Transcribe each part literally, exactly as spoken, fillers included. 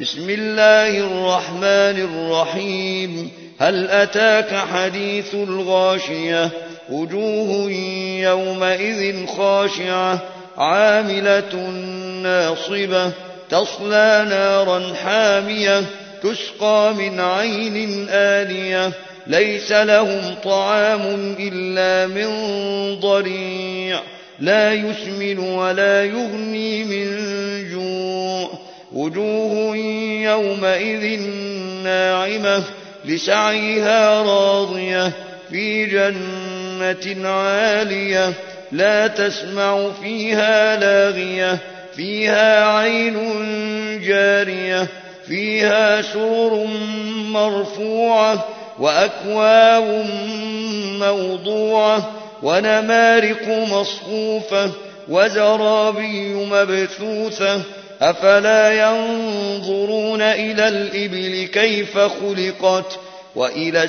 بسم الله الرحمن الرحيم. هل أتاك حديث الغاشية؟ وجوه يومئذ خاشعة عاملة ناصبة تصلى نارا حامية تسقى من عين آنية ليس لهم طعام إلا من ضريع لا يسمن ولا يغني من جوع. وجوه يومئذ ناعمة لسعيها راضية في جنة عالية لا تسمع فيها لاغية فيها عين جارية فيها سرر مرفوعة وأكواب موضوعة ونمارق مصفوفة وزرابي مبثوثة. أفلا ينظرون إلى الإبل كيف خلقت وإلى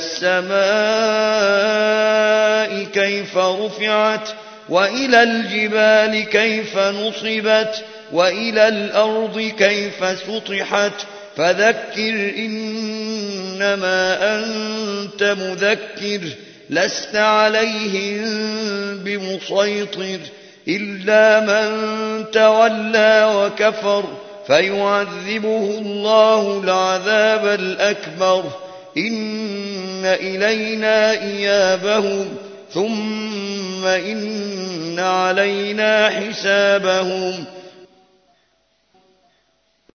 السماء كيف رفعت وإلى الجبال كيف نصبت وإلى الأرض كيف سطحت. فذكر إنما أنت مذكر لست عليهم بمسيطر إلا من تولى وكفر فيعذبه الله العذاب الأكبر. إن إلينا إيابهم ثم إن علينا حسابهم.